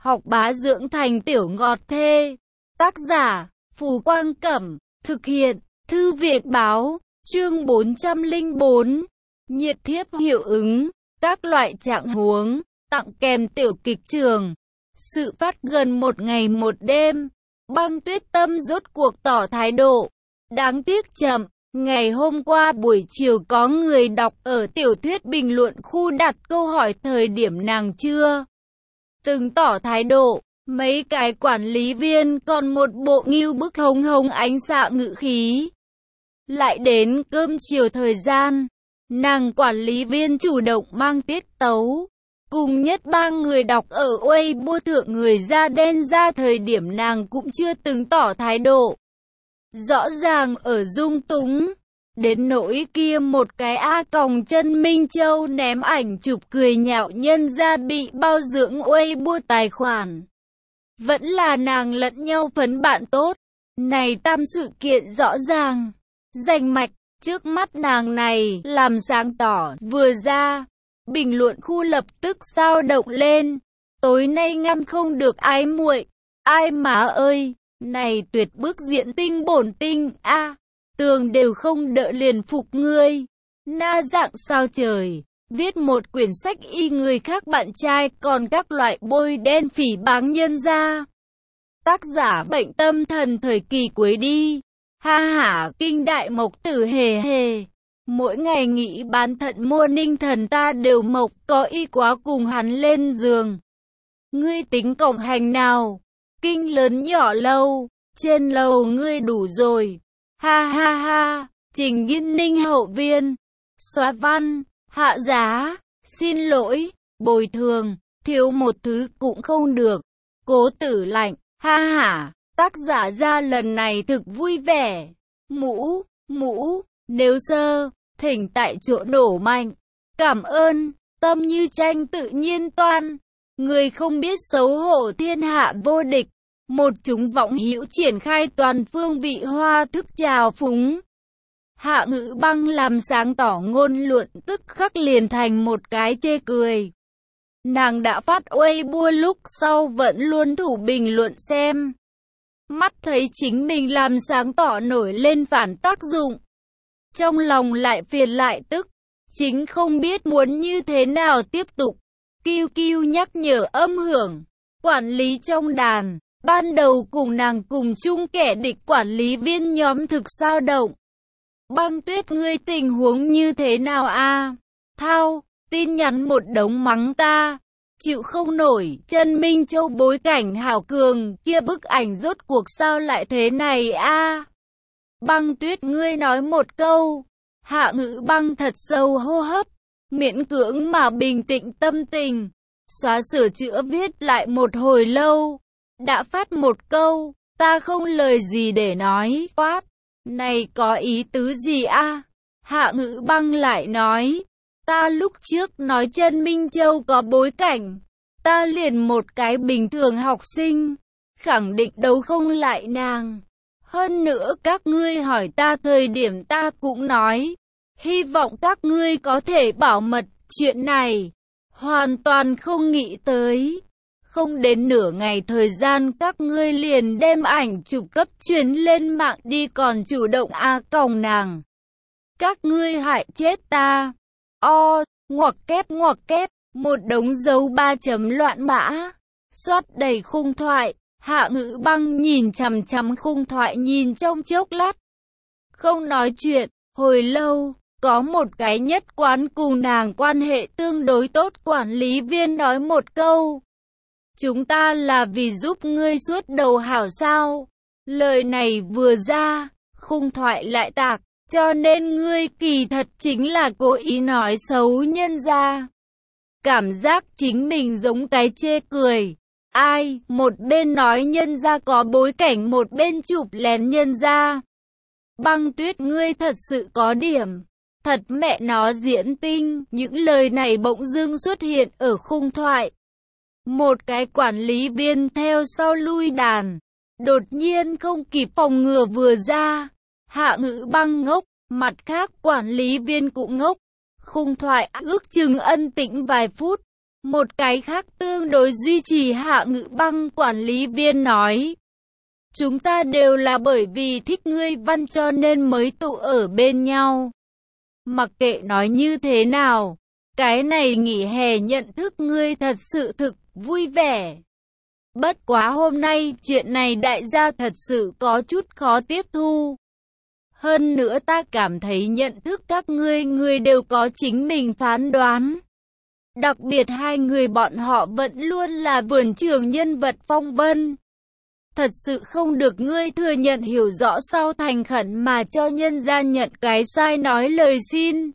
học bá dưỡng thành tiểu ngọt thê. Tác giả, Phù Quang Cẩm, thực hiện, Thư viện Báo, chương 404. Nhiệt thiếp hiệu ứng, các loại trạng huống, tặng kèm tiểu kịch trường. Sự phát gần một ngày một đêm, Băng Tuyết Tâm rốt cuộc tỏ thái độ. Đáng tiếc chậm, ngày hôm qua buổi chiều có người đọc ở tiểu thuyết bình luận khu đặt câu hỏi thời điểm nàng chưa từng tỏ thái độ. Mấy cái quản lý viên còn một bộ ngưu bức hống hống ánh xạ ngữ khí. Lại đến cơm chiều thời gian, nàng quản lý viên chủ động mang tiết tấu. Cùng nhất ba người đọc ở Weibo thượng người da đen ra thời điểm nàng cũng chưa từng tỏ thái độ. Rõ ràng ở dung túng. Đến nỗi kia một cái còng chân Minh Châu ném ảnh chụp cười nhạo nhân ra bị bao dưỡng Weibo tài khoản. Vẫn là nàng lẫn nhau phấn bạn tốt. Này tam sự kiện rõ ràng, rành mạch, trước mắt nàng này làm sáng tỏ vừa ra. Bình luận khu lập tức sao động lên. Tối nay ngăn không được ái muội. Ai má ơi, này tuyệt bức diễn tinh bổn tinh tường đều không đỡ liền phục ngươi. Na dạng sao trời, viết một quyển sách y người khác bạn trai còn các loại bôi đen phỉ báng nhân ra. Tác giả bệnh tâm thần thời kỳ cuối đi. Ha hả kinh đại mộc tử hề hề. Mỗi ngày nghĩ bán thận mua ninh thần ta đều mộc có y quá cùng hắn lên giường. Ngươi tính cộng hành nào? Kinh lớn nhỏ lâu, trên lầu ngươi đủ rồi. Ha ha ha, Trình Nghiên Ninh hậu viên. Xóa văn, hạ giá, xin lỗi, bồi thường, thiếu một thứ cũng không được. Cố Tử Lạnh, ha hả, tác giả ra lần này thực vui vẻ. Mũ, nếu sơ, thỉnh tại chỗ nổ mạnh. Cảm ơn, tâm như tranh tự nhiên toan. Người không biết xấu hổ thiên hạ vô địch. Một chúng vọng hữu triển khai toàn phương vị hoa thức trào phúng. Hạ Ngữ Băng làm sáng tỏ ngôn luận tức khắc liền thành một cái chê cười. Nàng đã phát Weibo lúc sau vẫn luôn thủ bình luận xem. Mắt thấy chính mình làm sáng tỏ nổi lên phản tác dụng. Trong lòng lại phiền lại tức. Chính không biết muốn như thế nào tiếp tục. Kiu kiu nhắc nhở âm hưởng. Quản lý trong đàn. Ban đầu cùng nàng cùng chung kẻ địch quản lý viên nhóm thực sao động. Băng Tuyết ngươi tình huống như thế nào Thao, tin nhắn một đống mắng ta. Chịu không nổi, chân Minh Châu bối cảnh hảo cường, kia bức ảnh rốt cuộc sao lại thế này Băng Tuyết ngươi nói một câu. Hạ Ngữ Băng thật sâu hô hấp, miễn cưỡng mà bình tĩnh tâm tình. Xóa sửa chữa viết lại một hồi lâu. Đã phát một câu, ta không lời gì để nói, quát. Này có ý tứ gì Hạ Ngữ Băng lại nói, ta lúc trước nói chân Minh Châu có bối cảnh, ta liền một cái bình thường học sinh, khẳng định đấu không lại nàng. Hơn nữa các ngươi hỏi ta thời điểm ta cũng nói, hy vọng các ngươi có thể bảo mật chuyện này, hoàn toàn không nghĩ tới. Không đến nửa ngày thời gian các ngươi liền đem ảnh chụp cấp truyền lên mạng đi còn chủ động còng nàng. Các ngươi hại chết ta. Ngoặc kép, một đống dấu 3 chấm loạn mã. Xoát đầy khung thoại, Hạ Ngữ Băng nhìn chằm chằm khung thoại nhìn trong chốc lát. Không nói chuyện, hồi lâu, có một cái nhất quán cùng nàng quan hệ tương đối tốt quản lý viên nói một câu. Chúng ta là vì giúp ngươi suốt đầu hảo sao? Lời này vừa ra, khung thoại lại tạc, cho nên ngươi kỳ thật chính là cố ý nói xấu nhân ra. Cảm giác chính mình giống cái chê cười. Một bên nói nhân ra có bối cảnh một bên chụp lén nhân ra. Băng Tuyết ngươi thật sự có điểm. Thật mẹ nó diễn tinh, những lời này bỗng dưng xuất hiện ở khung thoại. Một cái quản lý viên theo sau lui đàn, đột nhiên không kịp phòng ngừa vừa ra. Hạ Ngữ Băng ngốc, mặt khác quản lý viên cũng ngốc. Khung thoại ước chừng ân tĩnh vài phút, Một cái khác tương đối duy trì Hạ Ngữ Băng quản lý viên nói. Chúng ta đều là bởi vì thích ngươi Văn cho nên mới tụ ở bên nhau. Mặc kệ nói như thế nào, cái này nghỉ hè nhận thức ngươi thật sự thực vui vẻ. Bất quá hôm nay chuyện này đại gia thật sự có chút khó tiếp thu. Hơn nữa ta cảm thấy nhận thức các ngươi đều có chính mình phán đoán. Đặc biệt hai người bọn họ vẫn luôn là vườn trường nhân vật phong vân. Thật sự không được ngươi thừa nhận hiểu rõ sau thành khẩn mà cho nhân gian nhận cái sai nói lời xin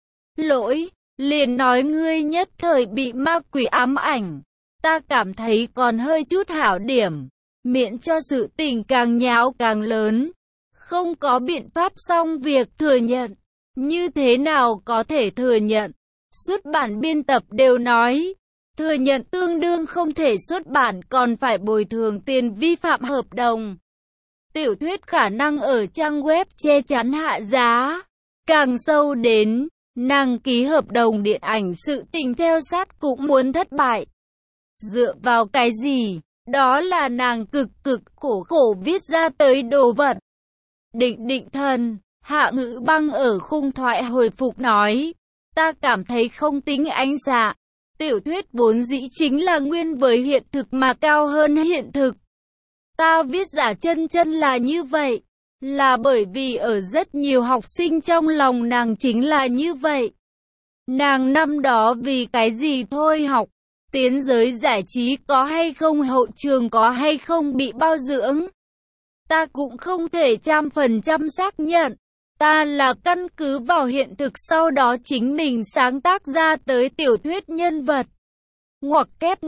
lỗi, liền nói ngươi nhất thời bị ma quỷ ám ảnh. Ta cảm thấy còn hơi chút hảo điểm, miễn cho sự tình càng nháo càng lớn. Không có biện pháp xong việc thừa nhận. Như thế nào có thể thừa nhận? Xuất bản biên tập đều nói, thừa nhận tương đương không thể xuất bản còn phải bồi thường tiền vi phạm hợp đồng. Tiểu thuyết khả năng ở trang web che chắn hạ giá. Càng sâu đến, nàng ký hợp đồng điện ảnh sự tình theo sát cũng muốn thất bại. Dựa vào cái gì? Đó là nàng cực khổ viết ra tới đồ vật. Định thần, Hạ Ngữ Băng ở khung thoại hồi phục nói. Ta cảm thấy không tính ánh dạ. Tiểu thuyết vốn dĩ chính là nguyên với hiện thực mà cao hơn hiện thực. Ta viết giả chân là như vậy. Là bởi vì ở rất nhiều học sinh trong lòng nàng chính là như vậy. Nàng năm đó vì cái gì thôi học. Tiến giới giải trí có hay không, hậu trường có hay không bị bao dưỡng. Ta cũng không thể 100% xác nhận. Ta là căn cứ vào hiện thực sau đó chính mình sáng tác ra tới tiểu thuyết nhân vật. Ngoặc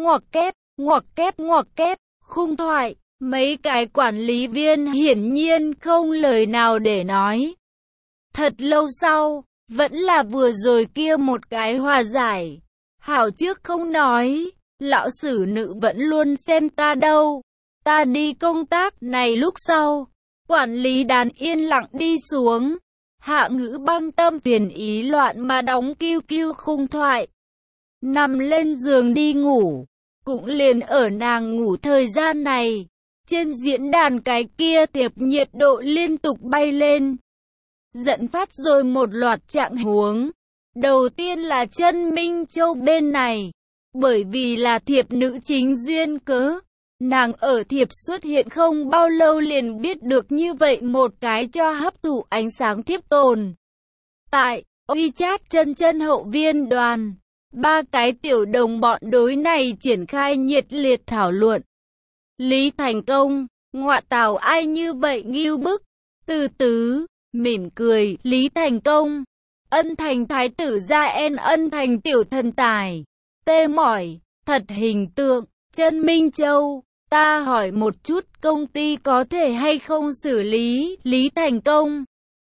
kép, khung thoại, mấy cái quản lý viên hiển nhiên không lời nào để nói. Thật lâu sau, vẫn là vừa rồi kia một cái hòa giải. Hảo trước không nói, lão sử nữ vẫn luôn xem ta đâu. Ta đi công tác này lúc sau, quản lý đàn yên lặng đi xuống. Hạ Ngữ Băng tâm phiền ý loạn mà đóng kiu khung thoại. Nằm lên giường đi ngủ, cũng liền ở nàng ngủ thời gian này. Trên diễn đàn cái kia tiệp nhiệt độ liên tục bay lên. Dẫn phát rồi một loạt trạng huống. Đầu tiên là Chân Minh Châu bên này. Bởi vì là thiệp nữ chính duyên cớ. Nàng ở thiệp xuất hiện không bao lâu liền biết được như vậy một cái cho hấp thụ ánh sáng thiếp tồn. Tại WeChat chân hậu viên đoàn, ba cái tiểu đồng bọn đối này triển khai nhiệt liệt thảo luận. Lý Thành Công, ngọa tào ai như vậy ngưu bức, từ tứ, mỉm cười, Lý Thành Công, Ân Thành thái tử gia en Ân Thành tiểu thần tài, tê mỏi, thật hình tượng, Chân Minh Châu. Ta hỏi một chút công ty có thể hay không xử lý, Lý Thành Công.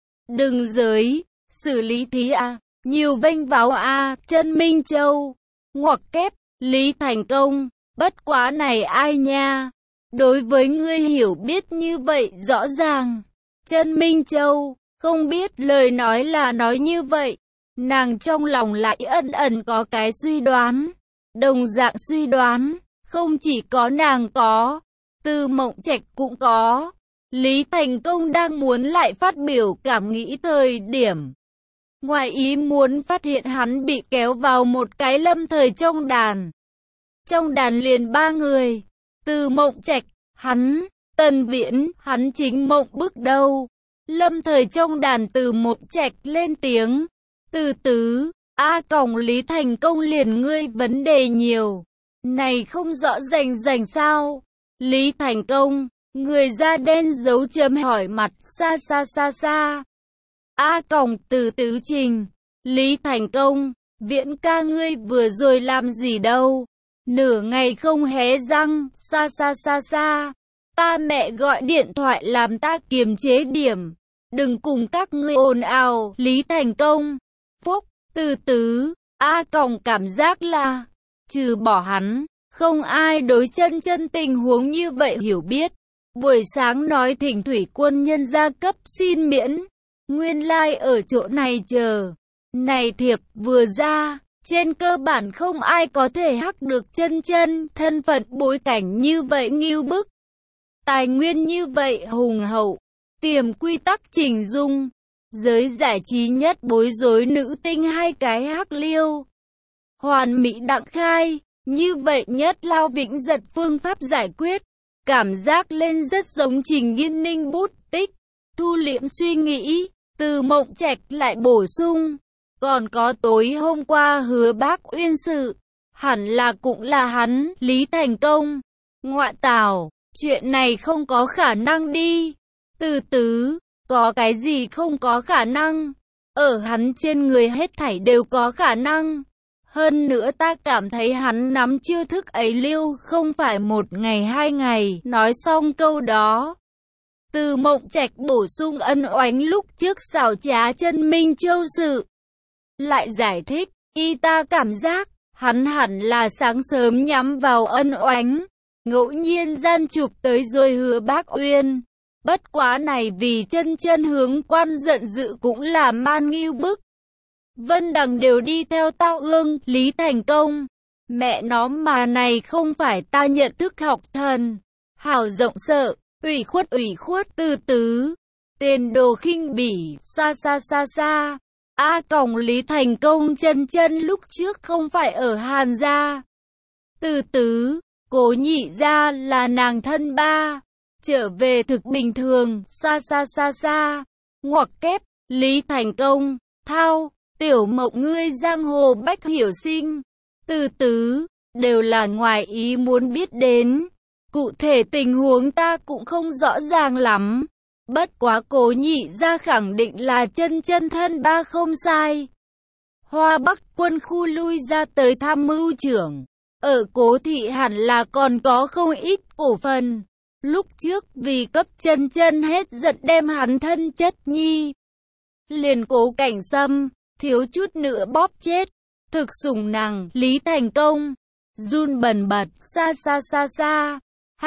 Đừng giới, xử lý thí à, nhiều vênh váo à, Chân Minh Châu. Ngoặc kép, Lý Thành Công, bất quá này ai nha. Đối với ngươi hiểu biết như vậy rõ ràng. Chân Minh Châu, không biết lời nói là nói như vậy. Nàng trong lòng lại ẩn có cái suy đoán. Đồng dạng suy đoán. Không chỉ có nàng có, Từ Mộng Trạch cũng có. Lý Thành Công đang muốn lại phát biểu cảm nghĩ thời điểm. Ngoài ý muốn phát hiện hắn bị kéo vào một cái lâm thời trong đàn. Trong đàn liền ba người. Từ Mộng Trạch, hắn, Tần Viễn, hắn chính mộng bức đầu. Lâm thời trong đàn Từ Mộng Trạch lên tiếng. Từ tứ, Lý Thành Công liền ngươi vấn đề nhiều. Này không rõ rành sao? Lý Thành Công, người da đen dấu chấm hỏi mặt, xa. Từ tứ trình. Lý Thành Công, Viễn ca ngươi vừa rồi làm gì đâu? Nửa ngày không hé răng, xa. Ta mẹ gọi điện thoại làm ta kiềm chế điểm. Đừng cùng các ngươi ồn ào, Lý Thành Công. Phúc, từ tứ, cảm giác là trừ bỏ hắn, không ai đối chân tình huống như vậy hiểu biết. Buổi sáng nói thỉnh thủy quân nhân gia cấp xin miễn, nguyên lai ở chỗ này chờ. Này thiệp vừa ra, Trên cơ bản không ai có thể hắc được Chân Chân, thân phận bối cảnh như vậy ngưu bức. Tài nguyên như vậy hùng hậu, tiềm quy tắc chỉnh dung. Giới giải trí nhất bối rối nữ tinh hai cái hắc liêu. Hoàn mỹ đặng khai, như vậy nhất Lao Vĩnh Giật phương pháp giải quyết. Cảm giác lên rất giống Trình Nghiên Ninh bút tích. Thu liễm suy nghĩ, Từ Mộng Trạch lại bổ sung. Còn có tối hôm qua Hứa Bác Uyên sự, hẳn là cũng là hắn, Lý Thành Công. Ngoại tảo, chuyện này không có khả năng đi. Từ Tứ, có cái gì không có khả năng? Ở hắn trên người hết thảy đều có khả năng. Hơn nữa ta cảm thấy hắn nắm chiêu thức ấy lưu không phải 1 ngày 2 ngày. Nói xong câu đó, Từ Mộng Trạch bổ sung ân oánh lúc trước xảo trá Chân Minh Châu sự. Lại giải thích, y ta cảm giác, hắn hẳn là sáng sớm nhắm vào ân oánh. Ngẫu nhiên gian chụp tới rồi Hứa Bác Uyên. Bất quá này vì Chân Chân hướng quan giận dữ cũng là man ngưu bức. Vân Đằng đều đi theo Tao Ương, Lý Thành Công. Mẹ nó mà này không phải ta nhận thức học thần. Hảo rộng sợ, ủy khuất Từ Tứ. Tiền đồ khinh bỉ, xa. Còng Lý Thành Công Chân Chân lúc trước không phải ở Hàn gia. Từ Tứ, Cố nhị gia là nàng thân ba. Trở về thực bình thường, xa. Ngoặc kép, Lý Thành Công, Thao, Tiểu Mộng ngươi giang hồ bách hiểu sinh. Từ Tứ, đều là ngoài ý muốn biết đến. Cụ thể tình huống ta cũng không rõ ràng lắm. Bất quá Cố nhị gia khẳng định là Chân Chân thân ba không sai. Hoa Bắc quân khu lui ra tới tham mưu trưởng. Ở Cố thị hẳn là còn có không ít cổ phần. Lúc trước vì cấp Chân Chân hết giận đem hắn thân chất nhi. Liền Cố Cảnh Sâm, thiếu chút nữa bóp chết. Thực sủng nàng, Lý Thành Công. Run bần bật, xa.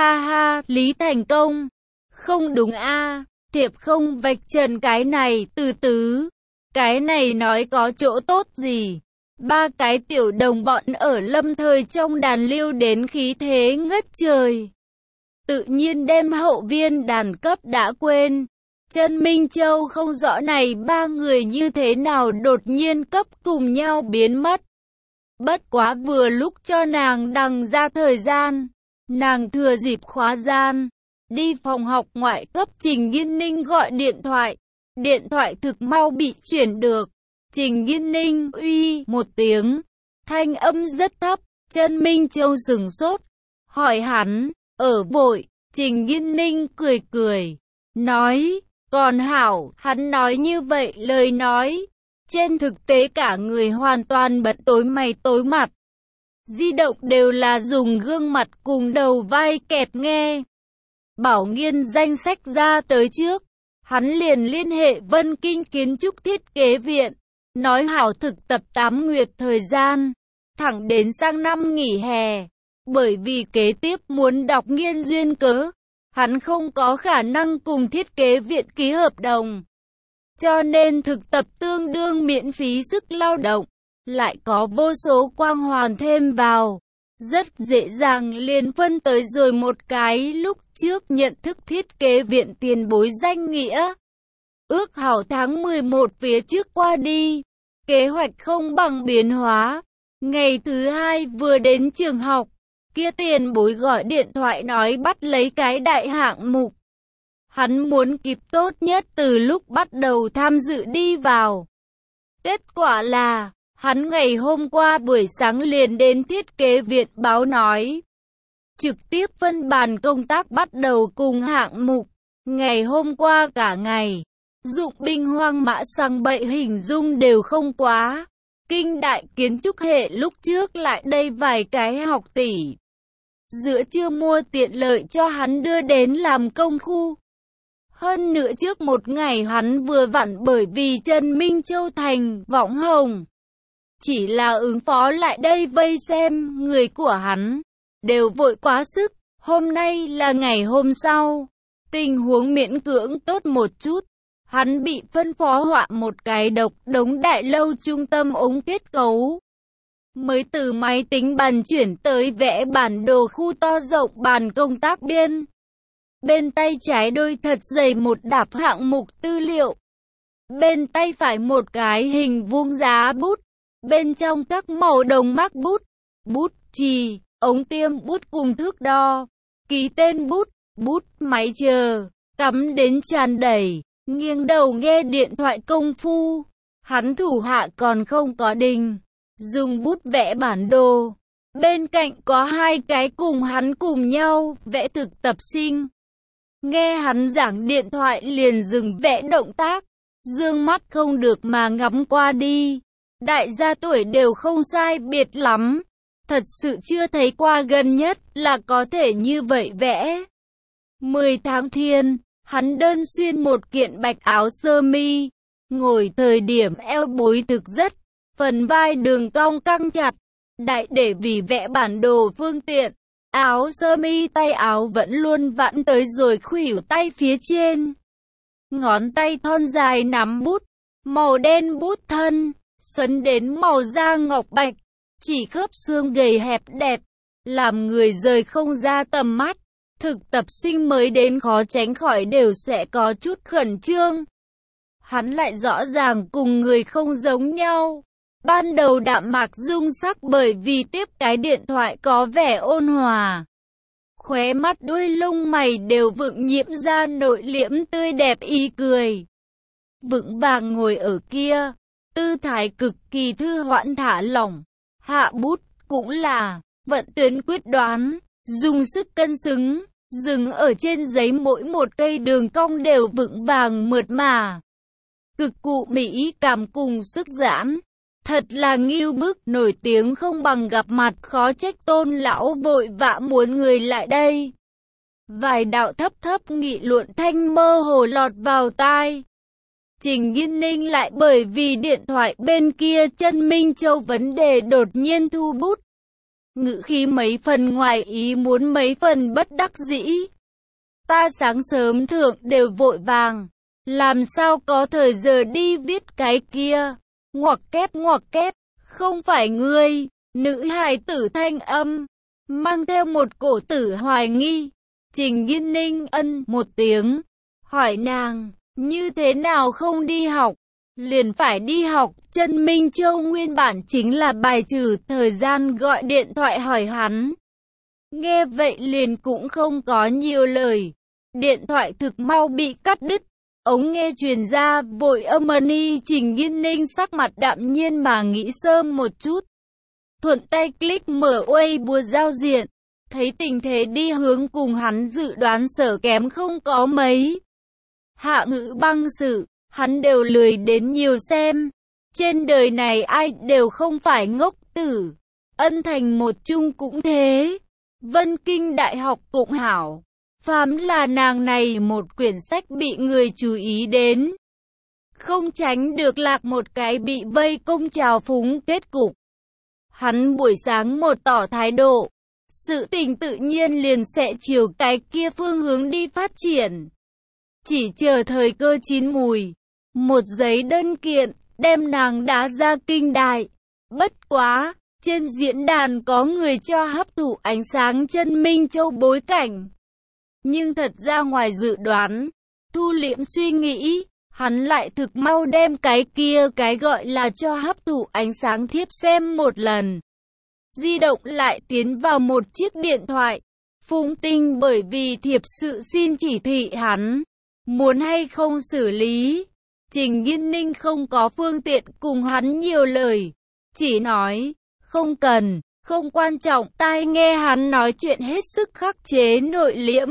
Ha, Lý Thành Công. Không đúng a, Thiệp không vạch trần cái này, Từ Tứ. Cái này nói có chỗ tốt gì? 3 cái tiểu đồng bọn ở lâm thời trong đàn lưu đến khí thế ngất trời. Tự nhiên đem hậu viên đàn cấp đã quên. Chân Minh Châu không rõ này 3 người như thế nào đột nhiên cấp cùng nhau biến mất. Bất quá vừa lúc cho nàng đằng ra thời gian. Nàng thừa dịp khóa gian. Đi phòng học ngoại cấp Trình Nghiên Ninh gọi điện thoại. Điện thoại thực mau bị chuyển được. Trình Nghiên Ninh uy một tiếng. Thanh âm rất thấp. Chân Minh Châu sửng sốt. Hỏi hắn, ở vội. Trình Nghiên Ninh cười. Nói, còn hảo, hắn nói như vậy lời nói. Trên thực tế cả người hoàn toàn bật tối mày tối mặt. Di động đều là dùng gương mặt cùng đầu vai kẹp nghe. Bảo Nghiên danh sách ra tới trước. Hắn liền liên hệ Vân Kinh kiến trúc thiết kế viện. Nói hảo thực tập 8 nguyệt thời gian. Thẳng đến sang năm nghỉ hè. Bởi vì kế tiếp muốn đọc nghiên duyên cớ. Hắn không có khả năng cùng thiết kế viện ký hợp đồng. Cho nên thực tập tương đương miễn phí sức lao động. Lại có vô số quang hoàn thêm vào. Rất dễ dàng liền phân tới rồi một cái lúc trước nhận thức thiết kế viện tiền bối danh nghĩa. Ước hảo tháng 11 phía trước qua đi. Kế hoạch không bằng biến hóa. Ngày thứ 2 vừa đến trường học. Kia tiền bối gọi điện thoại nói bắt lấy cái đại hạng mục. Hắn muốn kịp tốt nhất từ lúc bắt đầu tham dự đi vào. Kết quả là, hắn ngày hôm qua buổi sáng liền đến thiết kế viện báo nói. Trực tiếp phân bàn công tác bắt đầu cùng hạng mục. Ngày hôm qua cả ngày, dụng binh hoang mã sang bậy hình dung đều không quá. Kinh đại kiến trúc hệ lúc trước lại đây vài cái học tỷ. Giữa trưa mua tiện lợi cho hắn đưa đến làm công khu. Hơn nữa trước một ngày hắn vừa vặn bởi vì Trần Minh Châu thành võng hồng. Chỉ là ứng phó lại đây vây xem người của hắn. Đều vội quá sức. Hôm nay là ngày hôm sau. Tình huống miễn cưỡng tốt một chút. Hắn bị phân phó họa một cái độc đống đại lâu trung tâm ống kết cấu. mới từ máy tính bàn chuyển tới vẽ bản đồ khu to rộng bàn công tác biên. Bên tay trái đôi thật dày một đạp hạng mục tư liệu. Bên tay phải một cái hình vuông giá bút. Bên trong các màu đồng mác bút, bút chì, ống tiêm bút cùng thước đo, ký tên bút, bút máy chờ, cắm đến tràn đầy, nghiêng đầu nghe điện thoại công phu. Hắn thủ hạ còn không có đình, dùng bút vẽ bản đồ. Bên cạnh có hai cái cùng hắn cùng nhau vẽ thực tập sinh. Nghe hắn giảng điện thoại liền dừng vẽ động tác, dương mắt không được mà ngắm qua đi. Đại gia tuổi đều không sai biệt lắm, thật sự chưa thấy qua gần nhất là có thể như vậy vẽ. 10 tháng thiên, hắn đơn xuyên một kiện bạch áo sơ mi, ngồi thời điểm eo bối thực rất, phần vai đường cong căng chặt, đại để vì vẽ bản đồ phương tiện. Áo sơ mi tay áo vẫn luôn vặn tới rồi khuỷu tay phía trên. Ngón tay thon dài nắm bút, màu đen bút thân, sấn đến màu da ngọc bạch, chỉ khớp xương gầy hẹp đẹp, làm người rời không ra tầm mắt. Thực tập sinh mới đến khó tránh khỏi đều sẽ có chút khẩn trương. Hắn lại rõ ràng cùng người không giống nhau. Ban đầu đạm mạc dung sắc bởi vì tiếp cái điện thoại có vẻ ôn hòa. Khóe mắt đuôi lông mày đều vượng nhiễm ra nội liễm tươi đẹp ý cười. Vững vàng ngồi ở kia, tư thái cực kỳ thư hoãn thả lỏng. Hạ bút cũng là vận tuyến quyết đoán, dùng sức cân xứng, dừng ở trên giấy mỗi một cây đường cong đều vững vàng mượt mà. Cực cụ mỹ cảm cùng sức giãn. Thật là ngưu bức, nổi tiếng không bằng gặp mặt, khó trách Tôn lão vội vã muốn người lại đây. Vài đạo thấp thấp nghị luận thanh mơ hồ lọt vào tai. Trình Nghiên Ninh lại bởi vì điện thoại bên kia chân Minh Châu vấn đề đột nhiên thu bút. Ngữ khí mấy phần ngoài ý muốn mấy phần bất đắc dĩ. Ta sáng sớm thượng đều vội vàng, làm sao có thời giờ đi viết cái kia. Ngoặc kép, không phải ngươi. Nữ hài tử thanh âm, mang theo một cổ tử hoài nghi. Trình Nghiên Ninh ân một tiếng, hỏi nàng, như thế nào không đi học? Liền phải đi học. Chân Minh Châu nguyên bản chính là bài trừ thời gian gọi điện thoại hỏi hắn. Nghe vậy liền cũng không có nhiều lời. Điện thoại thực mau bị cắt đứt. Ống nghe truyền ra, vội âm ni. Trình Nghiên Ninh sắc mặt đạm nhiên mà nghĩ sơ một chút. Thuận tay click mở Weibo giao diện. Thấy tình thế đi hướng cùng hắn dự đoán sở kém không có mấy. Hạ ngữ băng sự, hắn đều lười đến nhiều xem. Trên đời này ai đều không phải ngốc tử. Ân Thành một chung cũng thế. Vân Kinh Đại học cũng hảo. Phàm là nàng này một quyển sách bị người chú ý đến, không tránh được lạc một cái bị vây công trào phúng kết cục. Hắn buổi sáng một tỏ thái độ, sự tình tự nhiên liền sẽ chiều cái kia phương hướng đi phát triển. Chỉ chờ thời cơ chín mùi, một giấy đơn kiện, đem nàng đá ra kinh đại. Bất quá, trên diễn đàn có người cho hấp thụ ánh sáng chân Minh Châu bối cảnh. Nhưng thật ra ngoài dự đoán, thu liễm suy nghĩ, hắn lại thực mau đem cái kia cái gọi là cho hấp thụ ánh sáng thiếp xem một lần. Di động lại tiến vào một chiếc điện thoại. Phùng Tinh bởi vì thiệp sự xin chỉ thị hắn, muốn hay không xử lý. Trình Nghiên Ninh không có phương tiện cùng hắn nhiều lời, chỉ nói, không cần, không quan trọng. Tai nghe hắn nói chuyện hết sức khắc chế nội liễm.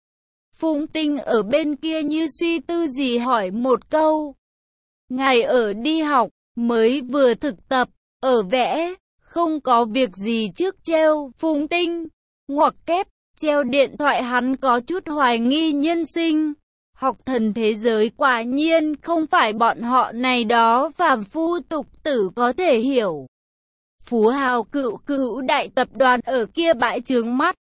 Phùng Tinh ở bên kia như suy tư gì hỏi một câu. Ngài ở đi học, mới vừa thực tập, ở vẽ, không có việc gì trước treo. Phùng Tinh, ngoặc kép, treo điện thoại. Hắn có chút hoài nghi nhân sinh. Học thần thế giới quả nhiên không phải bọn họ này đó phàm phu tục tử có thể hiểu. Phú hào cựu đại tập đoàn ở kia bãi trướng mắt.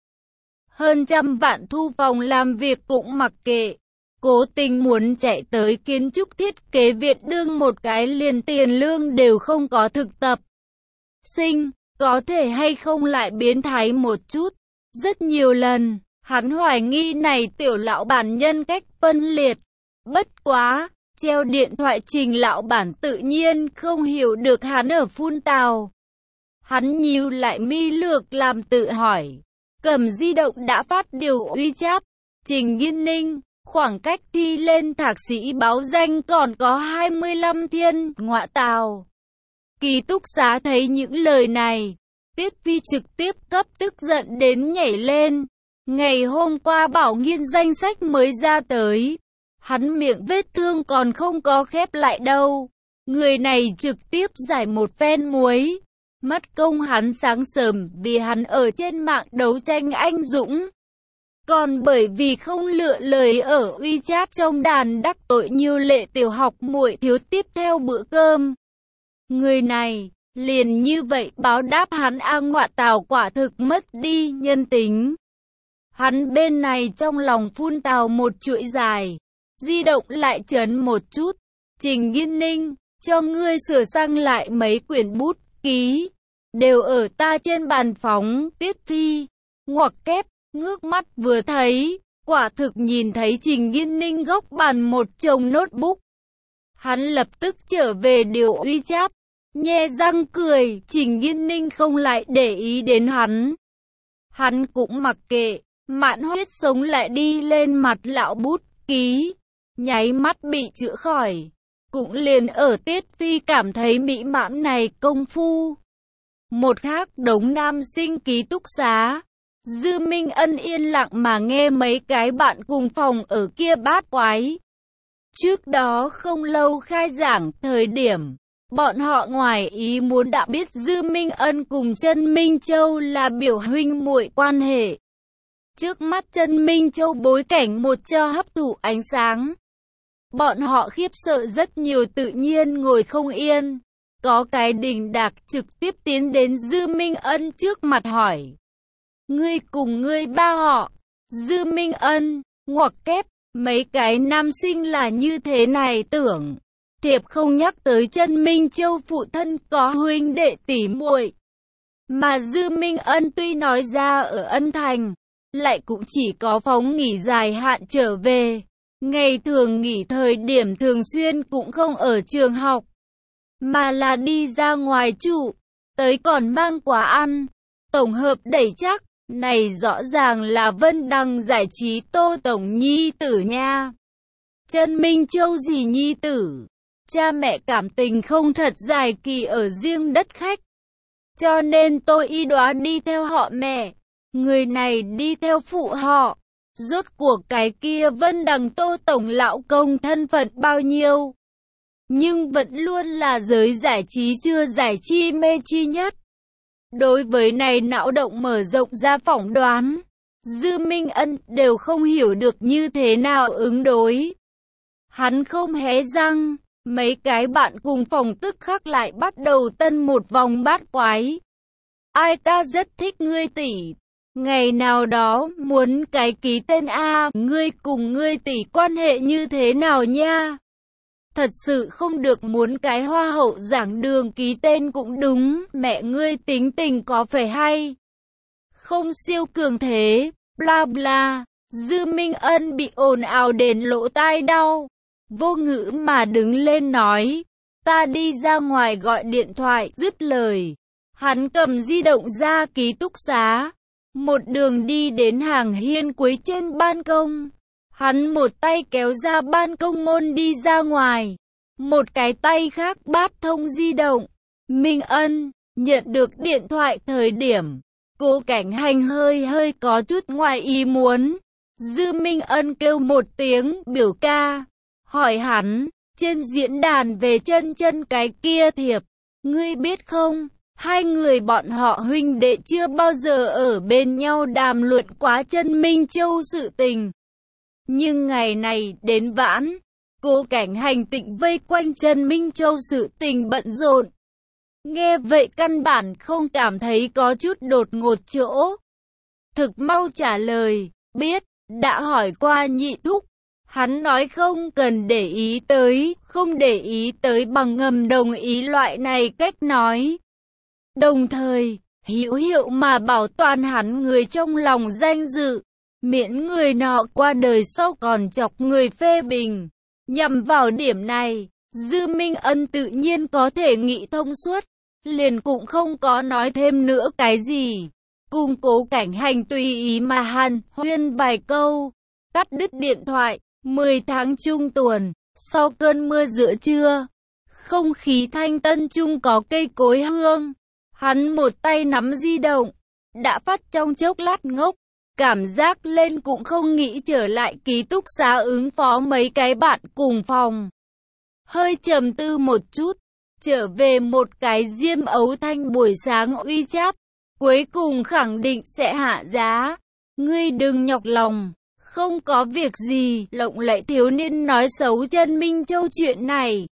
Hơn 100 vạn thu phòng làm việc cũng mặc kệ. Cố tình muốn chạy tới kiến trúc thiết kế Việt đương một cái liền tiền lương đều không có thực tập sinh. có thể hay không lại biến thái một chút. Rất nhiều lần, hắn hoài nghi này tiểu lão bản nhân cách phân liệt. Bất quá, treo điện thoại Trình lão bản tự nhiên không hiểu được hắn ở phun tào. Hắn nhíu lại mi lược làm tự hỏi. Cầm di động đã phát điều WeChat. Trình Nghiên Ninh, khoảng cách thi lên thạc sĩ báo danh còn có 25 thiên, ngọa tào. Ký túc xá thấy những lời này, Tiết Phi trực tiếp cấp tức giận đến nhảy lên. Ngày hôm qua Bảo Nghiên danh sách mới ra tới, hắn miệng vết thương còn không có khép lại đâu. Người này trực tiếp giải một phen muối. Mất công hắn sáng sớm vì hắn ở trên mạng đấu tranh anh dũng. Còn bởi vì không lựa lời ở WeChat trong đàn đắc tội nhiều lệ tiểu học muội thiếu tiếp theo bữa cơm. Người này, liền như vậy báo đáp hắn ngọa tào quả thực mất đi nhân tính. Hắn bên này trong lòng phun tào một chuỗi dài, di động lại chấn một chút. Trình Nghiên Ninh, cho ngươi sửa sang lại mấy quyển bút ký, đều ở ta trên bàn phóng. Tiết Phi, ngoặc kép, ngước mắt vừa thấy, quả thực nhìn thấy Trình Nghiên Ninh góc bàn một chồng notebook. Hắn lập tức trở về điều WeChat, nhe răng cười. Trình Nghiên Ninh không lại để ý đến hắn. Hắn cũng mặc kệ, mạn huyết sống lại đi lên mặt lão bút ký, nháy mắt bị chữa khỏi. Cũng liền ở Tiết Phi cảm thấy mỹ mãn này công phu. Một khác đống nam sinh ký túc xá, Dư Minh Ân yên lặng mà nghe mấy cái bạn cùng phòng ở kia bát quái. Trước đó không lâu khai giảng thời điểm, bọn họ ngoài ý muốn đã biết Dư Minh Ân cùng Trân Minh Châu là biểu huynh muội quan hệ. Trước mắt Trân Minh Châu bối cảnh một cho hấp thụ ánh sáng. Bọn họ khiếp sợ rất nhiều, tự nhiên ngồi không yên. Có cái Đình Đạc trực tiếp tiến đến Dư Minh Ân trước mặt hỏi. Ngươi cùng ngươi ba họ, Dư Minh Ân, ngoặc kép, mấy cái nam sinh là như thế này tưởng. Thiệp không nhắc tới Trân Minh Châu phụ thân có huynh đệ tỷ muội. Mà Dư Minh Ân tuy nói ra ở Ân Thành, lại cũng chỉ có phóng nghỉ dài hạn trở về. Ngày thường nghỉ thời điểm thường xuyên cũng không ở trường học, mà là đi ra ngoài trụ, tới còn mang quà ăn. Tổng hợp đẩy chắc, này rõ ràng là Vân Đằng Giải Trí Tô tổng nhi tử nha. Trân Minh Châu gì nhi tử? Cha mẹ cảm tình không thật dài kỳ ở riêng đất khách. Cho nên tôi y đoán đi theo họ mẹ, người này đi theo phụ họ. Rốt cuộc cái kia Vân Đằng Tô tổng lão công thân phận bao nhiêu? Nhưng vẫn luôn là giới giải trí chưa giải chi mê chi nhất. Đối với này não động mở rộng ra phỏng đoán, Dư Minh Ân đều không hiểu được như thế nào ứng đối. Hắn không hé răng, mấy cái bạn cùng phòng tức khắc lại bắt đầu tân một vòng bát quái. Ai ta rất thích ngươi tỷ. Ngày nào đó muốn cái ký tên ngươi cùng ngươi tỷ quan hệ như thế nào nha? Thật sự không được muốn cái hoa hậu giảng đường ký tên cũng đúng, mẹ ngươi tính tình có phải hay? Không siêu cường thế, bla bla. Dư Minh Ân bị ồn ào đến lỗ tai đau, vô ngữ mà đứng lên nói, ta đi ra ngoài gọi điện thoại. Dứt lời, hắn cầm di động ra ký túc xá, một đường đi đến hàng hiên cuối trên ban công. Hắn một tay kéo ra ban công môn đi ra ngoài, một cái tay khác bát thông di động. Minh Ân nhận được điện thoại thời điểm, Cố Cảnh Hành hơi có chút ngoài ý muốn. Dư Minh Ân kêu một tiếng biểu ca, hỏi hắn, trên diễn đàn về chân cái kia thiệp, ngươi biết không, hai người bọn họ huynh đệ chưa bao giờ ở bên nhau đàm luận quá Trân Minh Châu sự tình. Nhưng ngày này đến vãn, Cố Cảnh Hành tịnh vây quanh Trân Minh Châu sự tình bận rộn. Nghe vậy căn bản không cảm thấy có chút đột ngột chỗ. Thực mau trả lời, biết, đã hỏi qua nhị thúc. Hắn nói không cần để ý tới, không để ý tới bằng ngầm đồng ý loại này cách nói. Đồng thời, hữu hiệu mà bảo toàn hắn người trong lòng danh dự, miễn người nọ qua đời sau còn chọc người phê bình. Nhằm vào điểm này, Dư Minh Ân tự nhiên có thể nghĩ thông suốt, liền cũng không có nói thêm nữa cái gì. Cùng Cố Cảnh Hành tùy ý mà hàn huyên vài câu, cắt đứt điện thoại. 10 tháng trung tuần, sau cơn mưa giữa trưa, không khí thanh tân trung có cây cối hương. Hắn một tay nắm di động, đã phát trong chốc lát ngốc, cảm giác lên cũng không nghĩ trở lại ký túc xá ứng phó mấy cái bạn cùng phòng. Hơi trầm tư một chút, trở về một cái Diêm Ấu Thanh buổi sáng WeChat, cuối cùng khẳng định sẽ hạ giá. Ngươi đừng nhọc lòng, không có việc gì. Lộng lẫy thiếu niên nói xấu Trần Minh Châu chuyện này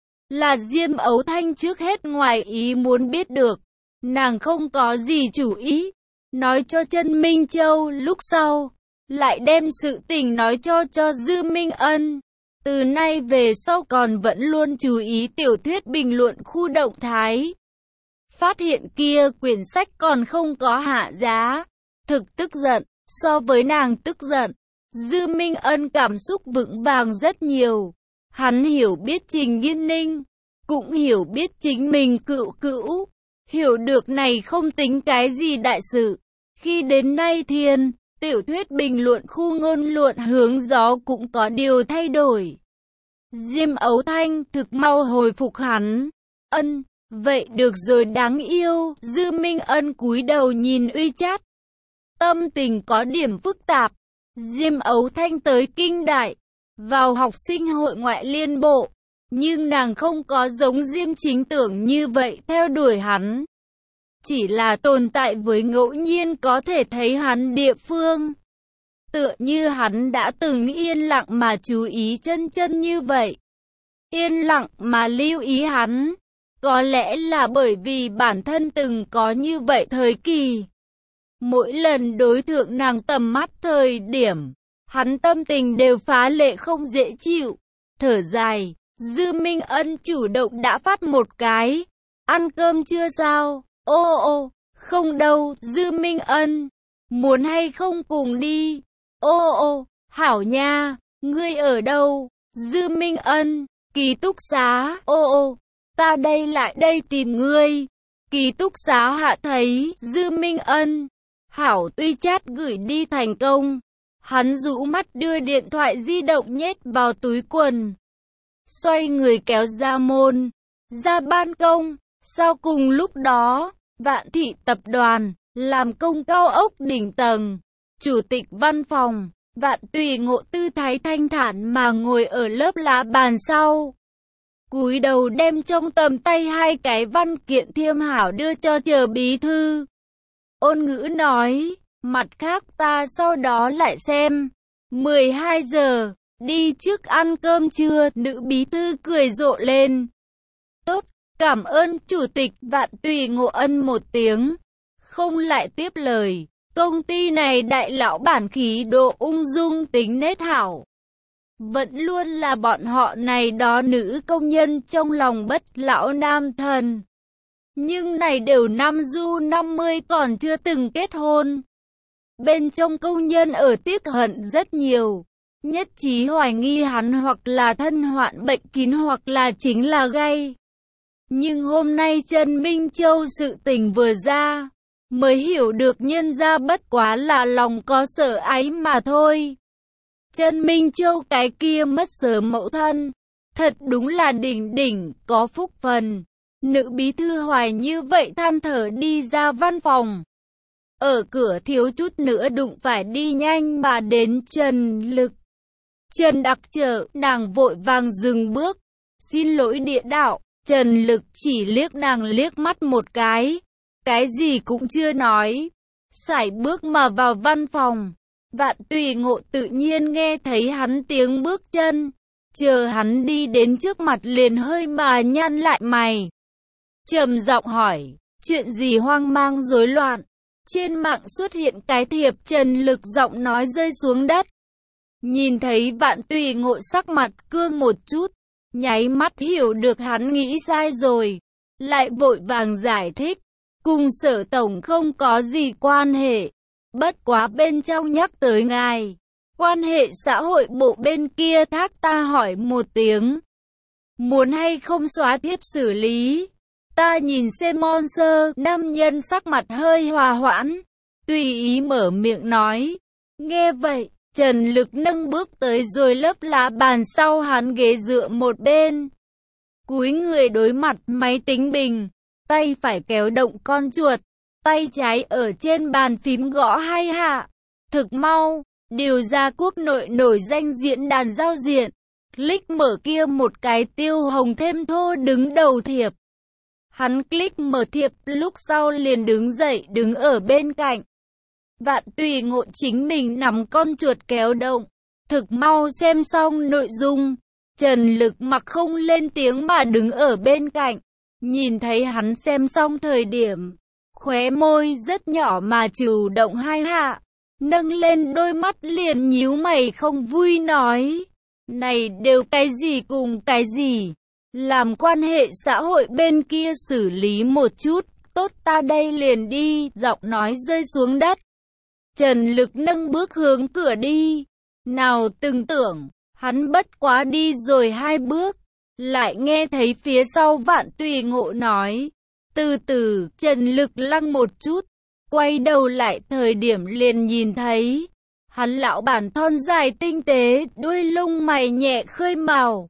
là Diêm Ấu Thanh trước hết ngoài ý muốn biết được. Nàng không có gì chủ ý, nói cho Trần Minh Châu, lúc sau lại đem sự tình nói cho Dư Minh Ân. Từ nay về sau còn vẫn luôn chú ý tiểu thuyết bình luận khu động thái. Phát hiện kia quyển sách còn không có hạ giá, thực tức giận. So với nàng tức giận, Dư Minh Ân cảm xúc vững vàng rất nhiều. Hắn hiểu biết Trình Nghiên Ninh, cũng hiểu biết chính mình cữu, hiểu được này không tính cái gì đại sự. Khi đến nay tiểu thuyết bình luận khu ngôn luận hướng gió cũng có điều thay đổi. Diêm Ấu Thanh thực mau hồi phục hắn. Ân, vậy được rồi đáng yêu. Dư Minh Ân cúi đầu nhìn WeChat, tâm tình có điểm phức tạp. Diêm Ấu Thanh tới kinh đại, vào học sinh hội ngoại liên bộ, nhưng nàng không có giống Diêm Chính Tưởng như vậy theo đuổi hắn. Chỉ là tồn tại với ngẫu nhiên có thể thấy hắn địa phương. Tựa như hắn đã từng yên lặng mà chú ý chân như vậy. Yên lặng mà lưu ý hắn. Có lẽ là bởi vì bản thân từng có như vậy thời kỳ. Mỗi lần đối thượng nàng tầm mắt thời điểm, hắn tâm tình đều phá lệ không dễ chịu. Thở dài, Dư Minh Ân chủ động đã phát một cái. Ăn cơm chưa sao? Ô, không đâu. Dư Minh Ân, muốn hay không cùng đi? Ô, hảo nha. Ngươi ở đâu? Dư Minh Ân, ký túc xá. Ô, ta lại đây tìm ngươi. Ký túc xá hạ thấy. Dư Minh Ân, hảo. WeChat gửi đi thành công. Hắn rũ mắt đưa điện thoại di động nhét vào túi quần, xoay người kéo ra môn, ra ban công. Sau cùng lúc đó, Vạn Thị Tập đoàn, làm công cao ốc đỉnh tầng, chủ tịch văn phòng, Vạn Tùy Ngộ tư thái thanh thản mà ngồi ở lớp lá bàn sau. Cúi đầu đem trong tầm tay hai cái văn kiện thiêm hảo đưa cho Chờ bí thư. Ôn Ngữ nói, mặt khác ta sau đó lại xem. 12 giờ, đi trước ăn cơm trưa. Nữ bí thư cười rộ lên. Tốt, cảm ơn chủ tịch. Vạn Tùy Ngộ ân một tiếng, không lại tiếp lời. Công ty này đại lão bản khí độ ung dung tính nết hảo, vẫn luôn là bọn họ này đó nữ công nhân trong lòng bất lão nam thần. Nhưng này đều năm du 50 còn chưa từng kết hôn. Bên trong công nhân ở tiếc hận rất nhiều, nhất trí hoài nghi hắn hoặc là thân hoạn bệnh kín hoặc là chính là gay. Nhưng hôm nay Trần Minh Châu sự tình vừa ra, mới hiểu được nhân ra bất quá là lòng có sợ ái mà thôi. Trần Minh Châu cái kia mất sớm mẫu thân, thật đúng là đỉnh có phúc phần. Nữ bí thư Hoài như vậy than thở đi ra văn phòng. Ở cửa thiếu chút nữa đụng phải đi nhanh mà đến Trần Lực. Trần Đặc chờ, nàng vội vàng dừng bước. Xin lỗi địa đạo. Trần Lực chỉ liếc nàng liếc mắt một cái gì cũng chưa nói, sải bước mà vào văn phòng. Vạn Tùy Ngộ tự nhiên nghe thấy hắn tiếng bước chân, chờ hắn đi đến trước mặt liền hơi mà nhăn lại mày, trầm giọng hỏi, chuyện gì hoang mang rối loạn? Trên mạng xuất hiện cái thiệp. Trần Lực giọng nói rơi xuống đất. Nhìn thấy Vạn Tùy Ngộ sắc mặt cương một chút, nháy mắt hiểu được hắn nghĩ sai rồi, lại vội vàng giải thích. cùng Sở tổng không có gì quan hệ. Bất quá bên trong nhắc tới ngài, quan hệ xã hội bộ bên kia thác ta hỏi một tiếng. Muốn hay không xóa tiếp xử lý? Ta nhìn xem Monster, nam nhân sắc mặt hơi hòa hoãn, tùy ý mở miệng nói. Nghe vậy, Trần Lực nâng bước tới rồi lấp lá bàn sau hắn ghế dựa một bên. Cúi người đối mặt máy tính bình, tay phải kéo động con chuột, tay trái ở trên bàn phím gõ 2 hạ. Thực mau, điều ra quốc nội nổi danh diễn đàn giao diện. Click mở kia một cái Tiêu Hồng thêm thô đứng đầu thiệp. Hắn click mở thiệp lúc sau liền đứng dậy đứng ở bên cạnh. Vạn Tùy Ngộ chính mình nắm con chuột kéo động. Thực mau xem xong nội dung. Trần Lực mặc không lên tiếng mà đứng ở bên cạnh. Nhìn thấy hắn xem xong thời điểm, khóe môi rất nhỏ mà chủ động 2 hạ. Nâng lên đôi mắt liền nhíu mày không vui nói. Này đều cái gì cùng cái gì? Làm quan hệ xã hội bên kia xử lý một chút, tốt ta đây liền đi, giọng nói rơi xuống đất. Trần Lực nâng bước hướng cửa đi. Nào từng tưởng, hắn bất quá đi rồi 2 bước, lại nghe thấy phía sau Vạn Tùy Ngộ nói. Từ từ, Trần Lực lăng một chút, quay đầu lại thời điểm liền nhìn thấy. Hắn lão bản thon dài tinh tế, đuôi lông mày nhẹ khơi màu.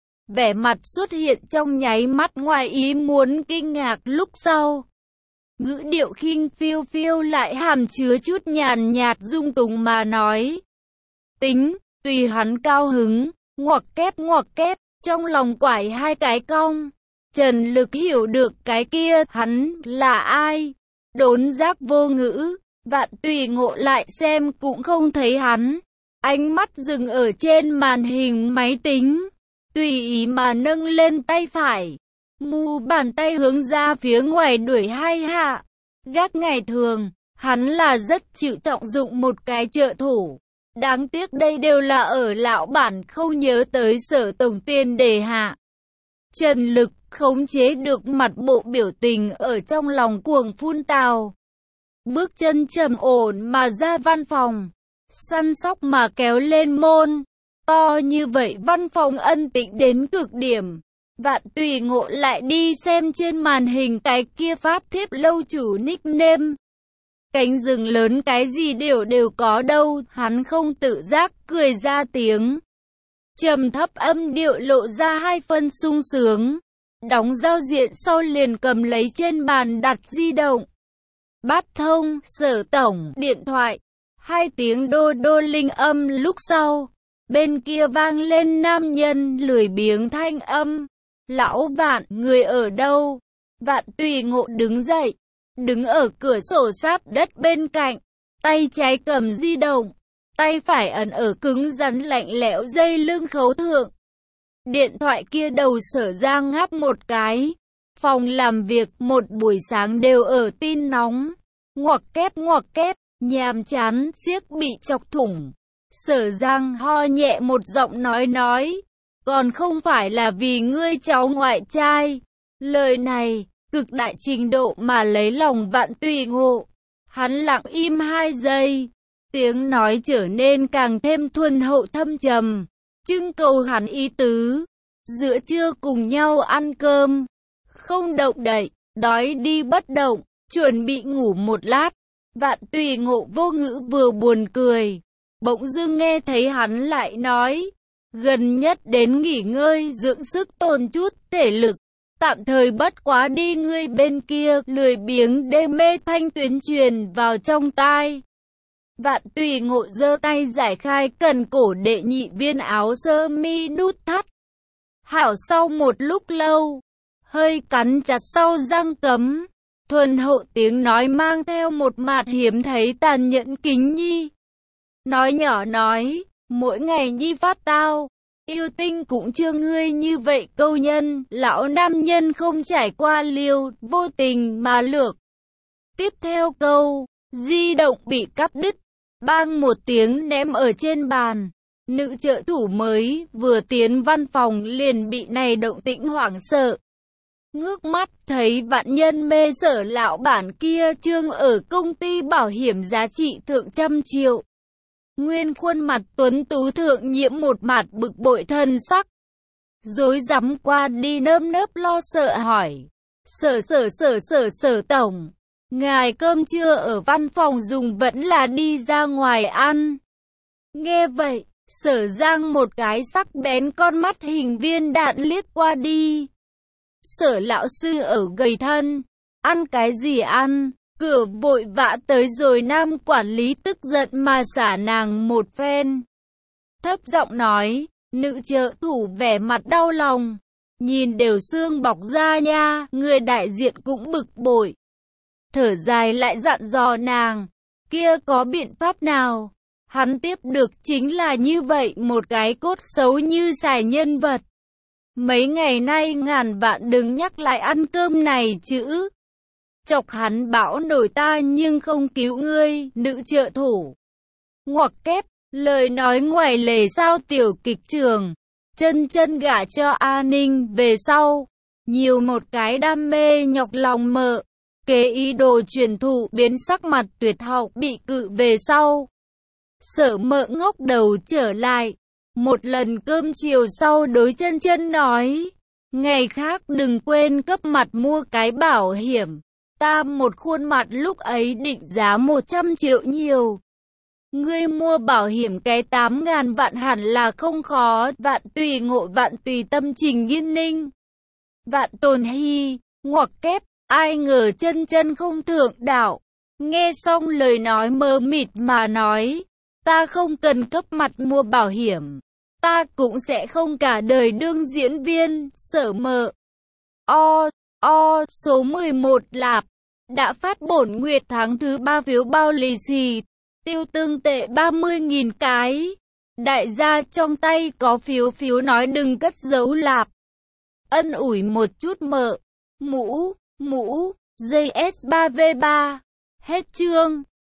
Vẻ mặt xuất hiện trong nháy mắt ngoài ý muốn kinh ngạc lúc sau. Ngữ điệu khinh phiêu phiêu lại hàm chứa chút nhàn nhạt dung túng mà nói. Tính, tùy hắn cao hứng, ngoặc kép, trong lòng quải 2 cái cong. Trần Lực hiểu được cái kia, hắn là ai? Đốn giác vô ngữ. Vạn Tùy Ngộ lại xem cũng không thấy hắn. Ánh mắt dừng ở trên màn hình máy tính. Tùy ý mà nâng lên tay phải. Mu bàn tay hướng ra phía ngoài đuổi 2 hạ. Gác ngày thường, hắn là rất chịu trọng dụng một cái trợ thủ. Đáng tiếc đây đều là ở lão bản không nhớ tới Sở tổng tiền đề hạ. Trần Lực khống chế được mặt bộ biểu tình ở trong lòng cuồng phun tào. Bước chân trầm ổn mà ra văn phòng, săn sóc mà kéo lên môn. To như vậy văn phòng ân tĩnh đến cực điểm. Vạn Tùy Ngộ lại đi xem trên màn hình cái kia phát thiếp lâu chủ nickname. Cánh rừng lớn cái gì đều có đâu, hắn không tự giác cười ra tiếng. Trầm thấp âm điệu lộ ra 2 phân sung sướng. Đóng giao diện sau liền cầm lấy trên bàn đặt di động. Bắt thông, Sở tổng, điện thoại. 2 tiếng đô đô linh âm lúc sau. Bên kia vang lên nam nhân lười biếng thanh âm. Lão Vạn, người ở đâu? Vạn Tùy Ngộ đứng dậy. Đứng ở cửa sổ sáp đất bên cạnh. Tay trái cầm di động. Tay phải ấn ở cứng rắn lạnh lẽo dây lưng khấu thượng. Điện thoại kia đầu Sở ra ngáp một cái. Phòng làm việc một buổi sáng đều ở tin nóng. Ngoặc kép, nhàm chán, siếc bị chọc thủng. Sở Giang ho nhẹ một giọng nói. Còn không phải là vì ngươi cháu ngoại trai. Lời này, cực đại trình độ mà lấy lòng Vạn Tùy Ngộ. Hắn lặng im 2 giây. Tiếng nói trở nên càng thêm thuần hậu thâm trầm. Trưng cầu hắn ý tứ. Giữa trưa cùng nhau ăn cơm. Không động đậy, đói đi bất động. Chuẩn bị ngủ một lát. Vạn Tùy Ngộ vô ngữ vừa buồn cười. Bỗng dưng nghe thấy hắn lại nói. Gần nhất đến nghỉ ngơi dưỡng sức tồn chút thể lực. Tạm thời bất quá đi ngươi bên kia lười biếng đê mê thanh tuyến truyền vào trong tai. Vạn Tùy Ngộ giơ tay giải khai cần cổ đệ nhị viên áo sơ mi nút thắt. Hảo sau một lúc lâu, hơi cắn chặt sau răng cấm. Thuần hậu tiếng nói mang theo một mạt hiếm thấy tàn nhẫn kính nhi. Nói nhỏ nói, mỗi ngày nhi phát tao, yêu tinh cũng chưa ngươi như vậy câu nhân, lão nam nhân không trải qua liều, vô tình mà lược. Tiếp theo câu, di động bị cắt đứt, bang một tiếng ném ở trên bàn. Nữ trợ thủ mới vừa tiến văn phòng liền bị này động tĩnh hoảng sợ. Ngước mắt thấy vạn nhân mê Sở lão bản kia trương ở công ty bảo hiểm giá trị thượng trăm triệu. Nguyên khuôn mặt tuấn tú thượng nhiễm một mặt bực bội thân sắc. Rối rắm qua đi nơm nớp lo sợ hỏi. Sở tổng. Ngài cơm trưa ở văn phòng dùng vẫn là đi ra ngoài ăn. Nghe vậy, Sở Giang một cái sắc bén con mắt hình viên đạn liếc qua đi. Sở lão sư ở gầy thân. Ăn cái gì ăn? Cửa vội vã tới rồi nam quản lý tức giận mà xả nàng một phen. Thấp giọng nói, nữ trợ thủ vẻ mặt đau lòng. Nhìn đều xương bọc ra nha, người đại diện cũng bực bội. Thở dài lại dặn dò nàng, kia có biện pháp nào? Hắn tiếp được chính là như vậy một cái cốt xấu như xài nhân vật. Mấy ngày nay ngàn vạn đừng nhắc lại ăn cơm này chữ. Chọc hắn bão nổi ta nhưng không cứu ngươi, nữ trợ thủ. Ngoặc kép, lời nói ngoài lề sao tiểu kịch trường. Chân gả cho A Ninh về sau. Nhiều một cái đam mê nhọc lòng mợ. Kế ý đồ truyền thụ biến sắc mặt tuyệt học bị cự về sau. Sở mợ ngóc đầu trở lại. Một lần cơm chiều sau đối chân nói. Ngày khác đừng quên cấp mặt mua cái bảo hiểm. Ta một khuôn mặt lúc ấy định giá 100 triệu nhiều. Ngươi mua bảo hiểm cái 8.000 vạn hẳn là không khó. Vạn tùy ngộ vạn tùy tâm trình nghiên ninh. Vạn tồn hy, ngoặc kép, ai ngờ chân không thượng đạo. Nghe xong lời nói mơ mịt mà nói. Ta không cần cấp mặt mua bảo hiểm. Ta cũng sẽ không cả đời đương diễn viên. Sở mợ. Số 11 lạp. Đã phát bổn nguyệt tháng thứ 3 phiếu bao lì xì. Tiêu tương tệ 30.000 cái. Đại gia trong tay có phiếu nói đừng cất giấu lạp. Ân ủi một chút mợ. Mũ, JS3V3. Hết chương.